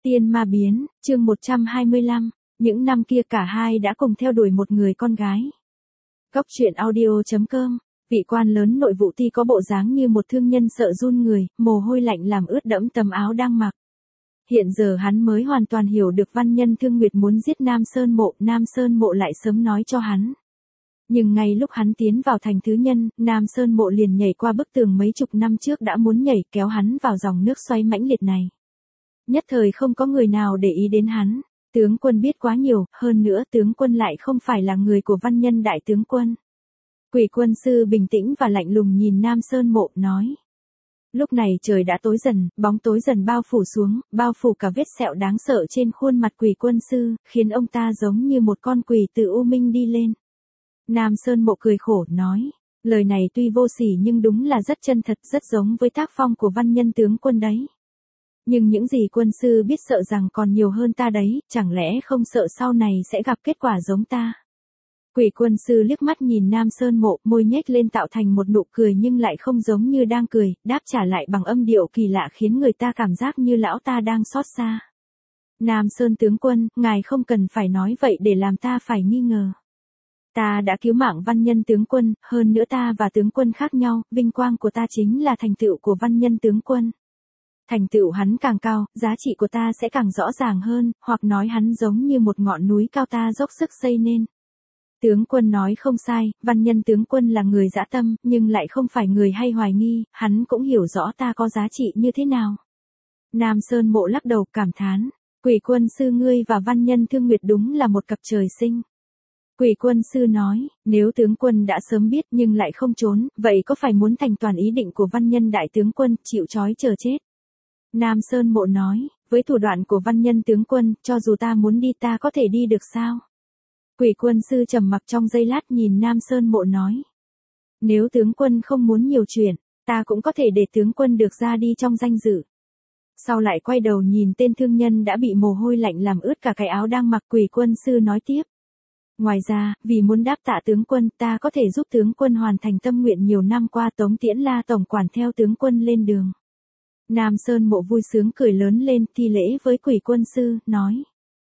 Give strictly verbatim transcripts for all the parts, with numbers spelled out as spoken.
Tiên ma biến, chương một trăm hai mươi lăm, những năm kia cả hai đã cùng theo đuổi một người con gái. Góc truyện audio chấm com, vị quan lớn nội vụ ty có bộ dáng như một thương nhân sợ run người, mồ hôi lạnh làm ướt đẫm tấm áo đang mặc. Hiện giờ hắn mới hoàn toàn hiểu được văn nhân Thương Nguyệt muốn giết Nam Sơn Mộ, Nam Sơn Mộ lại sớm nói cho hắn. Nhưng ngay lúc hắn tiến vào thành thứ nhân, Nam Sơn Mộ liền nhảy qua bức tường mấy chục năm trước đã muốn nhảy kéo hắn vào dòng nước xoáy mãnh liệt này. Nhất thời không có người nào để ý đến hắn, tướng quân biết quá nhiều, hơn nữa tướng quân lại không phải là người của văn nhân đại tướng quân. Quỷ quân sư bình tĩnh và lạnh lùng nhìn Nam Sơn Mộ, nói. Lúc này trời đã tối dần, bóng tối dần bao phủ xuống, bao phủ cả vết sẹo đáng sợ trên khuôn mặt quỷ quân sư, khiến ông ta giống như một con quỷ từ u minh đi lên. Nam Sơn Mộ cười khổ, nói. Lời này tuy vô sỉ nhưng đúng là rất chân thật, rất giống với tác phong của văn nhân tướng quân đấy. Nhưng những gì quân sư biết sợ rằng còn nhiều hơn ta đấy, chẳng lẽ không sợ sau này sẽ gặp kết quả giống ta. Quỷ quân sư liếc mắt nhìn Nam Sơn Mộ, môi nhếch lên tạo thành một nụ cười nhưng lại không giống như đang cười, đáp trả lại bằng âm điệu kỳ lạ khiến người ta cảm giác như lão ta đang xót xa. Nam Sơn tướng quân, ngài không cần phải nói vậy để làm ta phải nghi ngờ. Ta đã cứu mạng văn nhân tướng quân, hơn nữa ta và tướng quân khác nhau, vinh quang của ta chính là thành tựu của văn nhân tướng quân. Thành tựu hắn càng cao, giá trị của ta sẽ càng rõ ràng hơn, hoặc nói hắn giống như một ngọn núi cao ta dốc sức xây nên. Tướng quân nói không sai, văn nhân tướng quân là người dã tâm, nhưng lại không phải người hay hoài nghi, hắn cũng hiểu rõ ta có giá trị như thế nào. Nam Sơn Mộ lắc đầu cảm thán, quỷ quân sư ngươi và văn nhân Thương Nguyệt đúng là một cặp trời sinh. Quỷ quân sư nói, nếu tướng quân đã sớm biết nhưng lại không trốn, vậy có phải muốn thành toàn ý định của văn nhân đại tướng quân, chịu trói chờ chết? Nam Sơn Mộ nói, với thủ đoạn của văn nhân tướng quân, cho dù ta muốn đi ta có thể đi được sao? Quỷ quân sư trầm mặc trong giây lát nhìn Nam Sơn Mộ nói. Nếu tướng quân không muốn nhiều chuyện, ta cũng có thể để tướng quân được ra đi trong danh dự. Sau lại quay đầu nhìn tên thương nhân đã bị mồ hôi lạnh làm ướt cả cái áo đang mặc, quỷ quân sư nói tiếp. Ngoài ra, vì muốn đáp tạ tướng quân, ta có thể giúp tướng quân hoàn thành tâm nguyện nhiều năm qua, Tống Tiễn La tổng quản theo tướng quân lên đường. Nam Sơn Mộ vui sướng cười lớn lên, thi lễ với quỷ quân sư, nói.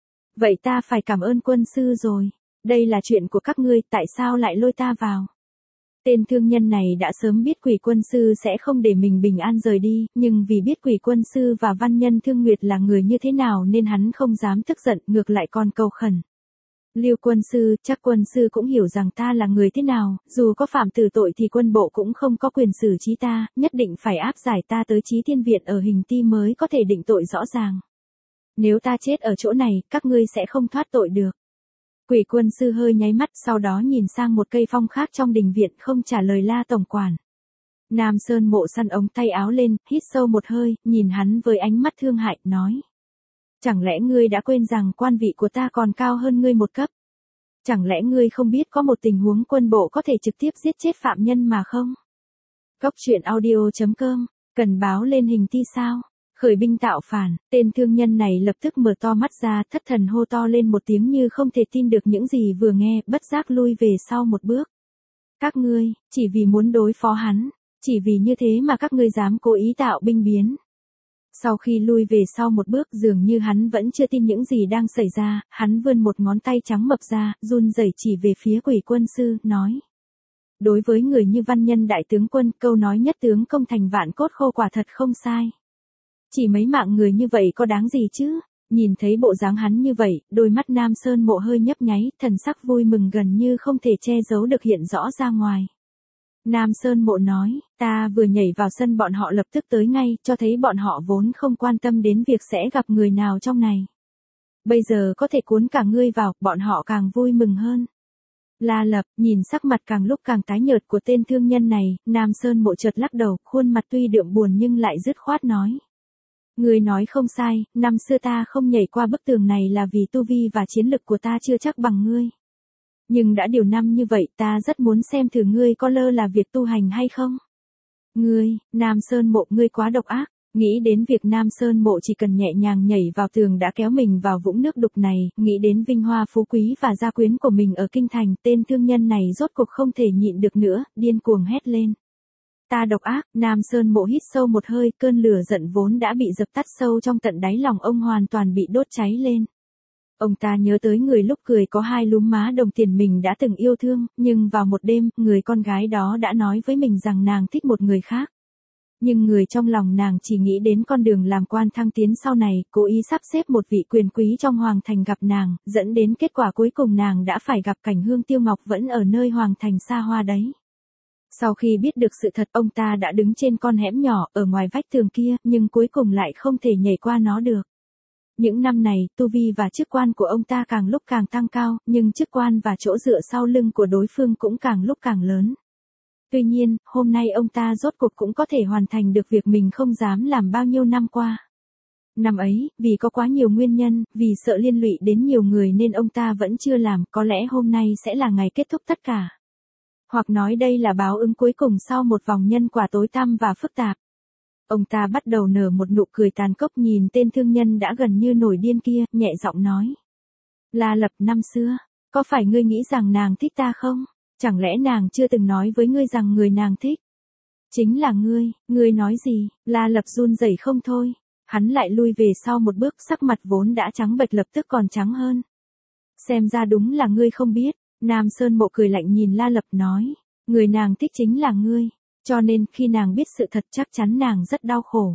Vậy ta phải cảm ơn quân sư rồi, đây là chuyện của các ngươi, tại sao lại lôi ta vào? Tên thương nhân này đã sớm biết quỷ quân sư sẽ không để mình bình an rời đi, nhưng vì biết quỷ quân sư và văn nhân Thương Nguyệt là người như thế nào nên hắn không dám tức giận, ngược lại còn cầu khẩn. Lưu quân sư, chắc quân sư cũng hiểu rằng ta là người thế nào, dù có phạm tử tội thì quân bộ cũng không có quyền xử trí ta, nhất định phải áp giải ta tới Chí Thiên Viện ở Hình Ti mới có thể định tội rõ ràng. Nếu ta chết ở chỗ này, các ngươi sẽ không thoát tội được. Quỷ quân sư hơi nháy mắt, sau đó nhìn sang một cây phong khác trong đình viện, không trả lời La tổng quản. Nam Sơn Mộ săn ống tay áo lên, hít sâu một hơi, nhìn hắn với ánh mắt thương hại, nói. Chẳng lẽ ngươi đã quên rằng quan vị của ta còn cao hơn ngươi một cấp? Chẳng lẽ ngươi không biết có một tình huống quân bộ có thể trực tiếp giết chết phạm nhân mà không? Góc truyện audio chấm com, cần báo lên Hình Ti sao? Khởi binh tạo phản, tên thương nhân này lập tức mở to mắt ra, thất thần hô to lên một tiếng như không thể tin được những gì vừa nghe, bất giác lui về sau một bước. Các ngươi, chỉ vì muốn đối phó hắn, chỉ vì như thế mà các ngươi dám cố ý tạo binh biến. Sau khi lui về sau một bước, dường như hắn vẫn chưa tin những gì đang xảy ra, hắn vươn một ngón tay trắng mập ra, run rẩy chỉ về phía quỷ quân sư, nói. Đối với người như văn nhân đại tướng quân, câu nói nhất tướng công thành vạn cốt khô quả thật không sai. Chỉ mấy mạng người như vậy có đáng gì chứ? Nhìn thấy bộ dáng hắn như vậy, đôi mắt Nam Sơn Mộ hơi nhấp nháy, thần sắc vui mừng gần như không thể che giấu được hiện rõ ra ngoài. Nam Sơn Mộ nói, ta vừa nhảy vào sân bọn họ lập tức tới ngay, cho thấy bọn họ vốn không quan tâm đến việc sẽ gặp người nào trong này. Bây giờ có thể cuốn cả ngươi vào, bọn họ càng vui mừng hơn. La Lập, nhìn sắc mặt càng lúc càng tái nhợt của tên thương nhân này, Nam Sơn Mộ chợt lắc đầu, khuôn mặt tuy đượm buồn nhưng lại dứt khoát nói. Ngươi nói không sai, năm xưa ta không nhảy qua bức tường này là vì tu vi và chiến lực của ta chưa chắc bằng ngươi. Nhưng đã điều năm như vậy, ta rất muốn xem thử ngươi có lơ là việc tu hành hay không. Ngươi, Nam Sơn Mộ, ngươi quá độc ác, nghĩ đến việc Nam Sơn Mộ chỉ cần nhẹ nhàng nhảy vào tường đã kéo mình vào vũng nước đục này, nghĩ đến vinh hoa phú quý và gia quyến của mình ở kinh thành, tên thương nhân này rốt cuộc không thể nhịn được nữa, điên cuồng hét lên. Ta độc ác, Nam Sơn Mộ hít sâu một hơi, cơn lửa giận vốn đã bị dập tắt sâu trong tận đáy lòng ông hoàn toàn bị đốt cháy lên. Ông ta nhớ tới người lúc cười có hai lúm má đồng tiền mình đã từng yêu thương, nhưng vào một đêm, người con gái đó đã nói với mình rằng nàng thích một người khác. Nhưng người trong lòng nàng chỉ nghĩ đến con đường làm quan thăng tiến sau này, cố ý sắp xếp một vị quyền quý trong hoàng thành gặp nàng, dẫn đến kết quả cuối cùng nàng đã phải gặp cảnh Hương Tiêu Ngọc vẫn ở nơi hoàng thành xa hoa đấy. Sau khi biết được sự thật, ông ta đã đứng trên con hẻm nhỏ ở ngoài vách tường kia, nhưng cuối cùng lại không thể nhảy qua nó được. Những năm này, tu vi và chức quan của ông ta càng lúc càng tăng cao, nhưng chức quan và chỗ dựa sau lưng của đối phương cũng càng lúc càng lớn. Tuy nhiên, hôm nay ông ta rốt cuộc cũng có thể hoàn thành được việc mình không dám làm bao nhiêu năm qua. Năm ấy, vì có quá nhiều nguyên nhân, vì sợ liên lụy đến nhiều người nên ông ta vẫn chưa làm, có lẽ hôm nay sẽ là ngày kết thúc tất cả. Hoặc nói đây là báo ứng cuối cùng sau một vòng nhân quả tối tăm và phức tạp. Ông ta bắt đầu nở một nụ cười tàn cốc nhìn tên thương nhân đã gần như nổi điên kia, nhẹ giọng nói. La Lập, năm xưa, có phải ngươi nghĩ rằng nàng thích ta không? Chẳng lẽ nàng chưa từng nói với ngươi rằng người nàng thích? Chính là ngươi, ngươi nói gì? La Lập run rẩy không thôi. Hắn lại lui về sau một bước, sắc mặt vốn đã trắng bệch lập tức còn trắng hơn. Xem ra đúng là ngươi không biết. Nam Sơn Mộ cười lạnh nhìn La Lập nói. Người nàng thích chính là ngươi. Cho nên khi nàng biết sự thật chắc chắn nàng rất đau khổ.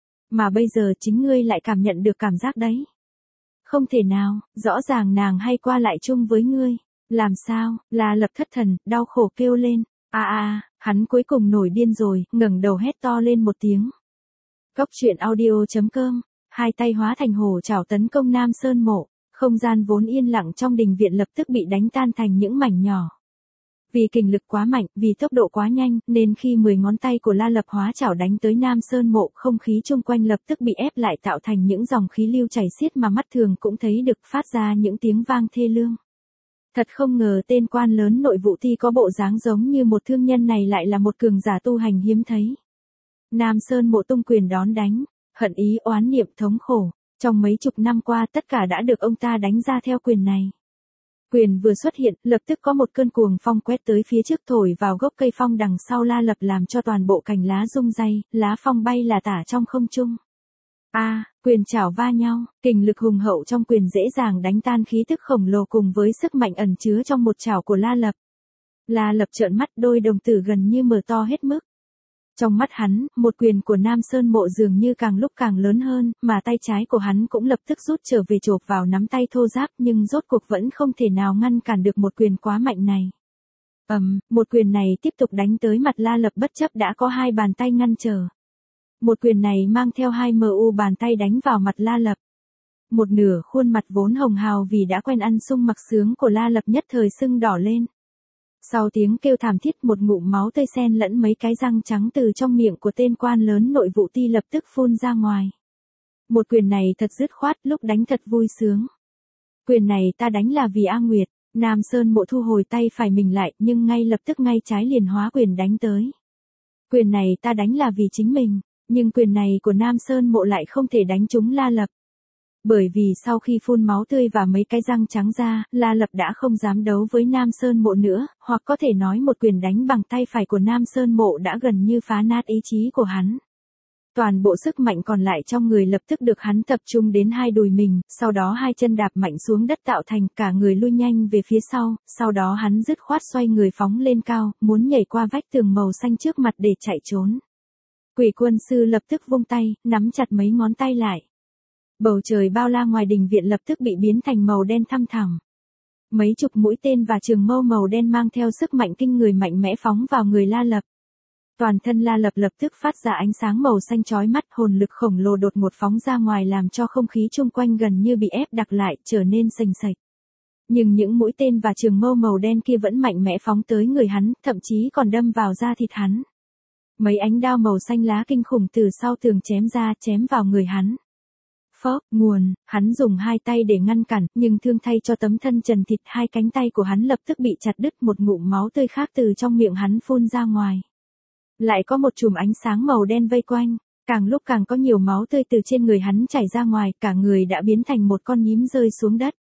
Mà bây giờ chính ngươi lại cảm nhận được cảm giác đấy. Không thể nào, rõ ràng nàng hay qua lại chung với ngươi. Làm sao? La Lập thất thần, đau khổ kêu lên. À à, hắn cuối cùng nổi điên rồi, ngẩng đầu hét to lên một tiếng. Cốc truyện audio chấm com, hai tay hóa thành hổ chảo tấn công Nam Sơn Mộ, không gian vốn yên lặng trong đình viện lập tức bị đánh tan thành những mảnh nhỏ. Vì kình lực quá mạnh, vì tốc độ quá nhanh, nên khi mười ngón tay của La Lập hóa chảo đánh tới Nam Sơn Mộ, không khí chung quanh lập tức bị ép lại tạo thành những dòng khí lưu chảy xiết mà mắt thường cũng thấy được, phát ra những tiếng vang thê lương. Thật không ngờ tên quan lớn nội vụ ti có bộ dáng giống như một thương nhân này lại là một cường giả tu hành hiếm thấy. Nam Sơn Mộ tung quyền đón đánh, hận ý oán niệm thống khổ, trong mấy chục năm qua tất cả đã được ông ta đánh ra theo quyền này. Quyền vừa xuất hiện, lập tức có một cơn cuồng phong quét tới phía trước thổi vào gốc cây phong đằng sau La Lập làm cho toàn bộ cành lá rung rây, lá phong bay là tả trong không trung. A, à, quyền chảo va nhau, kình lực hùng hậu trong quyền dễ dàng đánh tan khí tức khổng lồ cùng với sức mạnh ẩn chứa trong một chảo của La Lập. La Lập trợn mắt, đôi đồng tử gần như mở to hết mức. Trong mắt hắn, một quyền của Nam Sơn Mộ dường như càng lúc càng lớn hơn, mà tay trái của hắn cũng lập tức rút trở về chộp vào nắm tay thô ráp, nhưng rốt cuộc vẫn không thể nào ngăn cản được một quyền quá mạnh này. Ầm, um, một quyền này tiếp tục đánh tới mặt La Lập bất chấp đã có hai bàn tay ngăn trở. Một quyền này mang theo hai em u bàn tay đánh vào mặt La Lập. Một nửa khuôn mặt vốn hồng hào vì đã quen ăn sung mặc sướng của La Lập nhất thời sưng đỏ lên. Sau tiếng kêu thảm thiết, một ngụm máu tươi xen lẫn mấy cái răng trắng từ trong miệng của tên quan lớn nội vụ ti lập tức phun ra ngoài. Một quyền này thật dứt khoát, lúc đánh thật vui sướng. Quyền này ta đánh là vì A Nguyệt. Nam Sơn Mộ thu hồi tay phải mình lại, nhưng ngay lập tức ngay trái liền hóa quyền đánh tới. Quyền này ta đánh là vì chính mình, nhưng quyền này của Nam Sơn Mộ lại không thể đánh trúng La Lập. Bởi vì sau khi phun máu tươi và mấy cái răng trắng ra, La Lập đã không dám đấu với Nam Sơn Mộ nữa, hoặc có thể nói một quyền đánh bằng tay phải của Nam Sơn Mộ đã gần như phá nát ý chí của hắn. Toàn bộ sức mạnh còn lại trong người lập tức được hắn tập trung đến hai đùi mình, sau đó hai chân đạp mạnh xuống đất tạo thành cả người lui nhanh về phía sau, sau đó hắn dứt khoát xoay người phóng lên cao, muốn nhảy qua vách tường màu xanh trước mặt để chạy trốn. Quỷ quân sư lập tức vung tay, nắm chặt mấy ngón tay lại. Bầu trời bao la ngoài đình viện lập tức bị biến thành màu đen thăm thẳm. Mấy chục mũi tên và trường mâu màu đen mang theo sức mạnh kinh người mạnh mẽ phóng vào người La Lập. Toàn thân La Lập lập tức phát ra ánh sáng màu xanh chói mắt, hồn lực khổng lồ đột ngột phóng ra ngoài làm cho không khí chung quanh gần như bị ép đặc lại, trở nên sềnh sệch. Nhưng những mũi tên và trường mâu màu đen kia vẫn mạnh mẽ phóng tới người hắn, thậm chí còn đâm vào da thịt hắn. Mấy ánh đao màu xanh lá kinh khủng từ sau tường chém ra, chém vào người hắn. Phốc, nguồn, hắn dùng hai tay để ngăn cản, nhưng thương thay cho tấm thân trần thịt, hai cánh tay của hắn lập tức bị chặt đứt, một ngụm máu tươi khác từ trong miệng hắn phun ra ngoài. Lại có một chùm ánh sáng màu đen vây quanh, càng lúc càng có nhiều máu tươi từ trên người hắn chảy ra ngoài, cả người đã biến thành một con nhím rơi xuống đất.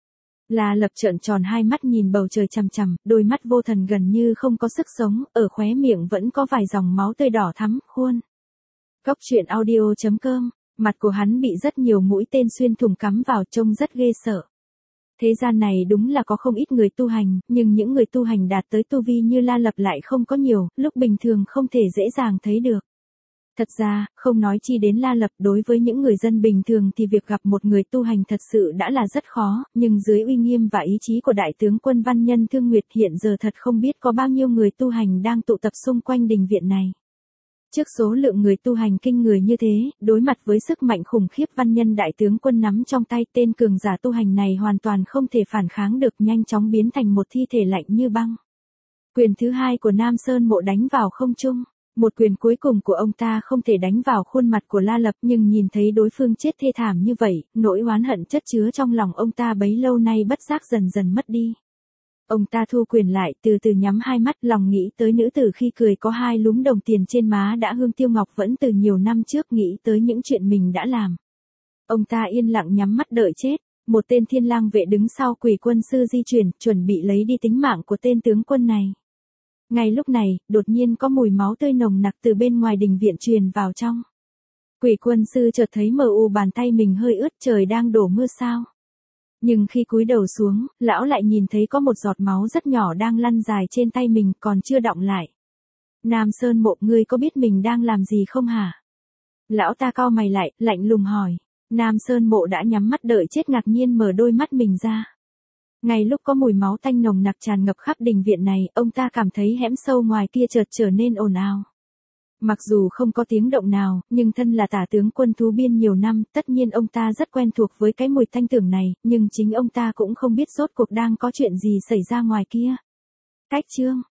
La Lập trợn tròn hai mắt nhìn bầu trời chằm chằm, đôi mắt vô thần gần như không có sức sống, ở khóe miệng vẫn có vài dòng máu tươi đỏ thắm, khuôn. Góc truyện audio chấm com, mặt của hắn bị rất nhiều mũi tên xuyên thủng cắm vào trông rất ghê sợ. Thế gian này đúng là có không ít người tu hành, nhưng những người tu hành đạt tới tu vi như La Lập lại không có nhiều, lúc bình thường không thể dễ dàng thấy được. Thật ra, không nói chi đến La Lập, đối với những người dân bình thường thì việc gặp một người tu hành thật sự đã là rất khó, nhưng dưới uy nghiêm và ý chí của đại tướng quân văn nhân Thương Nguyệt hiện giờ thật không biết có bao nhiêu người tu hành đang tụ tập xung quanh đình viện này. Trước số lượng người tu hành kinh người như thế, đối mặt với sức mạnh khủng khiếp văn nhân đại tướng quân nắm trong tay, tên cường giả tu hành này hoàn toàn không thể phản kháng được, nhanh chóng biến thành một thi thể lạnh như băng. Quyền thứ hai của Nam Sơn Mộ đánh vào không trung. Một quyền cuối cùng của ông ta không thể đánh vào khuôn mặt của La Lập, nhưng nhìn thấy đối phương chết thê thảm như vậy, nỗi oán hận chất chứa trong lòng ông ta bấy lâu nay bất giác dần dần mất đi. Ông ta thu quyền lại, từ từ nhắm hai mắt, lòng nghĩ tới nữ tử khi cười có hai lúm đồng tiền trên má đã hương tiêu ngọc vẫn từ nhiều năm trước, nghĩ tới những chuyện mình đã làm. Ông ta yên lặng nhắm mắt đợi chết. Một tên thiên lang vệ đứng sau Quỷ quân sư di chuyển, chuẩn bị lấy đi tính mạng của tên tướng quân này. Ngay lúc này, đột nhiên có mùi máu tươi nồng nặc từ bên ngoài đình viện truyền vào trong. Quỷ quân sư chợt thấy mờ u bàn tay mình hơi ướt, trời đang đổ mưa sao. Nhưng khi cúi đầu xuống, lão lại nhìn thấy có một giọt máu rất nhỏ đang lăn dài trên tay mình, còn chưa đọng lại. Nam Sơn Mộ, ngươi có biết mình đang làm gì không hả? Lão ta cau mày lại, lạnh lùng hỏi. Nam Sơn Mộ đã nhắm mắt đợi chết, ngạc nhiên mở đôi mắt mình ra. Ngay lúc có mùi máu tanh nồng nặc tràn ngập khắp đình viện này, ông ta cảm thấy hẻm sâu ngoài kia chợt trở nên ồn ào. Mặc dù không có tiếng động nào, nhưng thân là tả tướng quân Thú Biên nhiều năm, tất nhiên ông ta rất quen thuộc với cái mùi tanh tưởng này, nhưng chính ông ta cũng không biết rốt cuộc đang có chuyện gì xảy ra ngoài kia. Cách chương